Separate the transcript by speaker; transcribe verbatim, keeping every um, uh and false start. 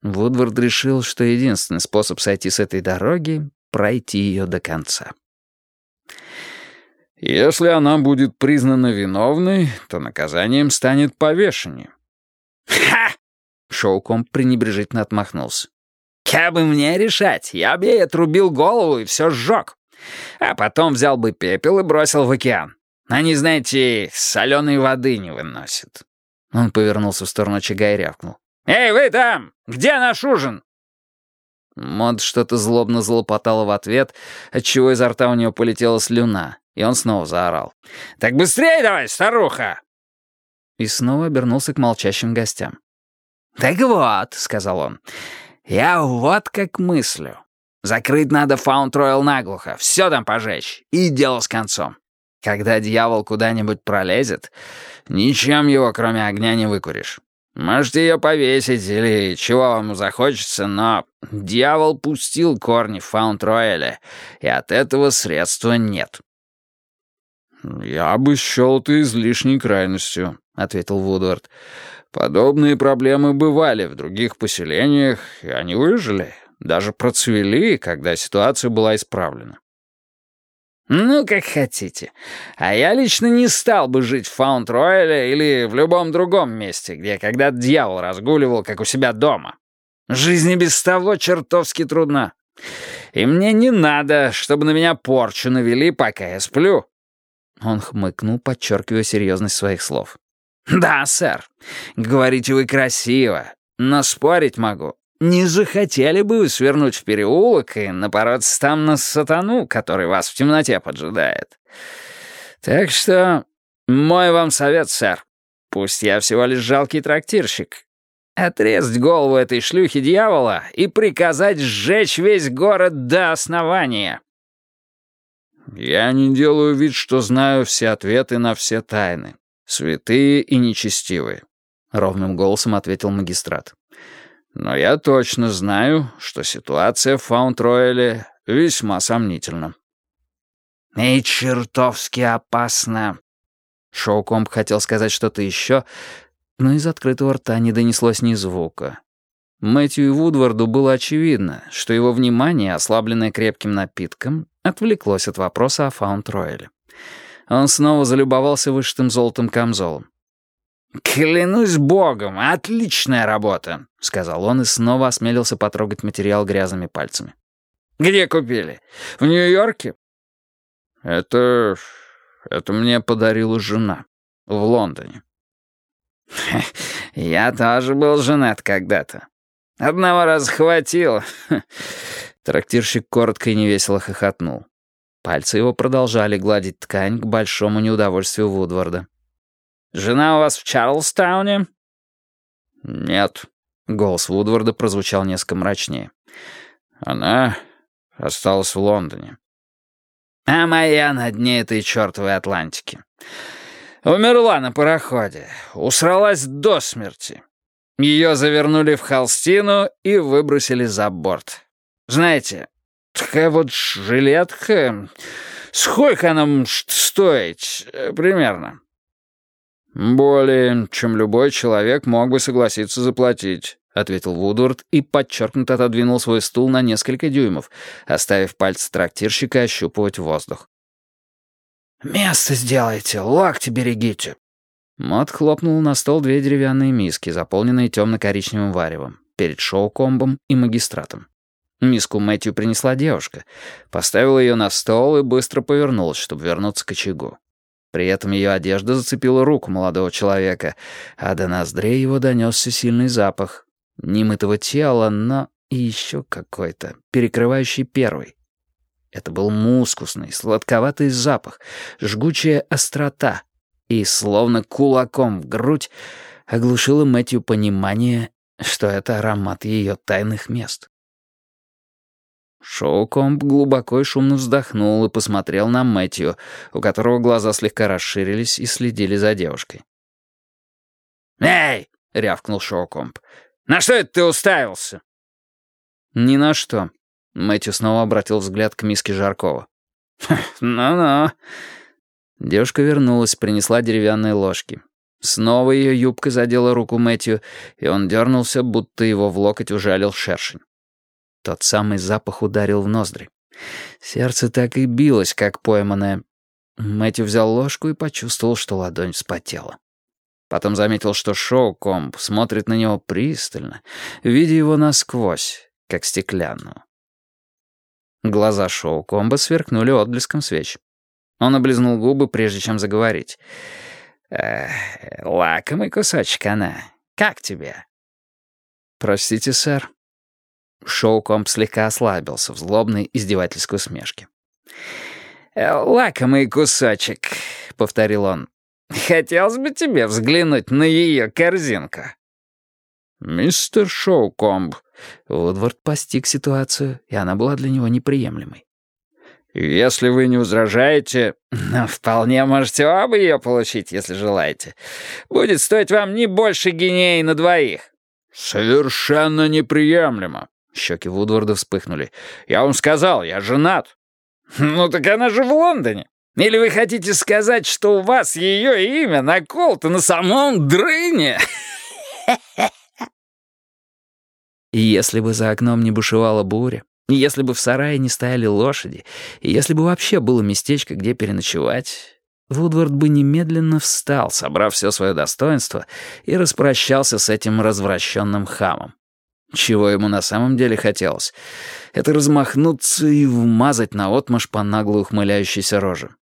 Speaker 1: Вудвард решил, что единственный способ сойти с этой дороги — пройти ее до конца.
Speaker 2: «Если она будет признана виновной, то наказанием станет повешение».
Speaker 1: «Ха!» — Шоукомб пренебрежительно отмахнулся. «Как бы мне решать, я бы ей отрубил голову и все сжег. А потом взял бы пепел и бросил в океан. Они, знаете, соленой воды не выносят». Он повернулся в сторону очага и рявкнул. «Эй, вы там! Где наш ужин?» Мод что-то злобно залопотала в ответ, отчего изо рта у нее полетела слюна, и он снова заорал. «Так быстрее давай, старуха!» И снова обернулся к молчащим гостям. «Так вот», — сказал он, — «я вот как мыслю. Закрыть надо Фаунд-Роял наглухо, все там пожечь, и дело с концом. Когда дьявол куда-нибудь пролезет, ничем его, кроме огня, не выкуришь. Можете ее повесить или чего вам захочется, но дьявол пустил корни в Фаунд-Рояле, и от этого средства нет».
Speaker 2: «Я бы счел это излишней крайностью», — ответил Вудвард. «Подобные проблемы бывали в других поселениях, и они выжили, даже процвели, когда ситуация была исправлена».
Speaker 1: «Ну, как хотите. А я лично не стал бы жить в Фаунд-Рояле или в любом другом месте, где когда-то дьявол разгуливал, как у себя дома. Жизнь и без того чертовски трудна. И мне не надо, чтобы на меня порчу навели, пока я сплю». Он хмыкнул, подчеркивая серьезность своих слов. «Да, сэр, говорите вы красиво, но спорить могу. Не захотели бы вы свернуть в переулок и напороться там на сатану, который вас в темноте поджидает. Так что мой вам совет, сэр, пусть я всего лишь жалкий трактирщик, отрезать голову этой шлюхи дьявола и приказать сжечь весь город до основания».
Speaker 2: «Я не делаю вид, что знаю все ответы на все тайны, святые и нечестивые», — ровным голосом ответил магистрат. «Но я точно знаю, что ситуация в Фаунд-Рояле весьма сомнительна».
Speaker 1: «И чертовски опасно». Шоукомб хотел сказать что-то еще, но из открытого рта не донеслось ни звука. Мэтью и Вудварду было очевидно, что его внимание, ослабленное крепким напитком, отвлеклось от вопроса о Фаунд-Рояле. Он снова залюбовался вышитым золотым камзолом. «Клянусь богом, отличная работа», — сказал он и снова осмелился потрогать материал грязными пальцами. «Где купили? В Нью-Йорке?»
Speaker 2: «Это... это мне подарила жена. В Лондоне».
Speaker 1: «Я тоже был женат когда-то. Одного раза хватило». Трактирщик коротко и невесело хохотнул. Пальцы его продолжали гладить ткань к большому неудовольствию Вудварда. «Жена у вас в Чарльстауне?»
Speaker 2: «Нет», — голос Вудварда прозвучал несколько мрачнее. «Она осталась в Лондоне».
Speaker 1: «А моя на дне этой чертовой Атлантики. Умерла на пароходе, усралась до смерти. Ее завернули в холстину и выбросили за борт. Знаете, такая вот жилетка, сколько она может стоить примерно?»
Speaker 2: «Более, чем любой человек мог бы согласиться заплатить», — ответил Вудвард и подчеркнуто отодвинул свой стул на несколько дюймов, оставив пальцы трактирщика ощупывать воздух.
Speaker 1: «Место сделайте, локти берегите». Мот хлопнул на стол две деревянные миски, заполненные темно-коричневым варевом, перед Шоукомбом и магистратом. Миску Мэтью принесла девушка, поставила ее на стол и быстро повернулась, чтобы вернуться к очагу. При этом ее одежда зацепила руку молодого человека, а до ноздрей его донесся сильный запах. Немытого тела, но и еще какой-то, перекрывающий первый. Это был мускусный, сладковатый запах, жгучая острота, и, словно кулаком в грудь, оглушило Мэтью понимание, что это аромат ее тайных мест. Шоукомб глубоко и шумно вздохнул и посмотрел на Мэтью, у которого глаза слегка расширились и следили за девушкой. «Эй!» — рявкнул Шоукомб. «На что это ты уставился?» «Ни на что». Мэтью снова обратил взгляд к миске жаркого. «Ну-ну». Девушка вернулась, принесла деревянные ложки. Снова ее юбка задела руку Мэтью, и он дернулся, будто его в локоть ужалил шершень. Тот самый запах ударил в ноздри. Сердце так и билось, как пойманное. Мэтью взял ложку и почувствовал, что ладонь вспотела. Потом заметил, что Шоукомб смотрит на него пристально, видя его насквозь, как стеклянную. Глаза Шоукомба сверкнули отблеском свеч. Он облизнул губы, прежде чем заговорить. «Эх, лакомый кусочек она. Как тебе?» «Простите, сэр». Шоукомб слегка ослабился в злобной издевательской усмешке. «Лакомый кусочек», — повторил он. «Хотелось бы тебе взглянуть на ее корзинку». «Мистер Шоукомб». Вудвард постиг ситуацию, и она была для него неприемлемой. «Если вы не возражаете...» «Ну, вполне можете оба ее получить, если желаете. Будет стоить вам не больше гинеи на двоих». «Совершенно неприемлемо». Щеки Вудварда вспыхнули. «Я вам сказал, я женат». «Ну так она же в Лондоне. Или вы хотите сказать, что у вас ее имя наколото на самом дрыне?» И если бы за окном не бушевала буря, и если бы в сарае не стояли лошади, и если бы вообще было местечко, где переночевать, Вудвард бы немедленно встал, собрав все свое достоинство, и распрощался с этим развращенным хамом. Чего ему на самом деле хотелось? Это размахнуться и вмазать наотмашь по нагло ухмыляющейся роже.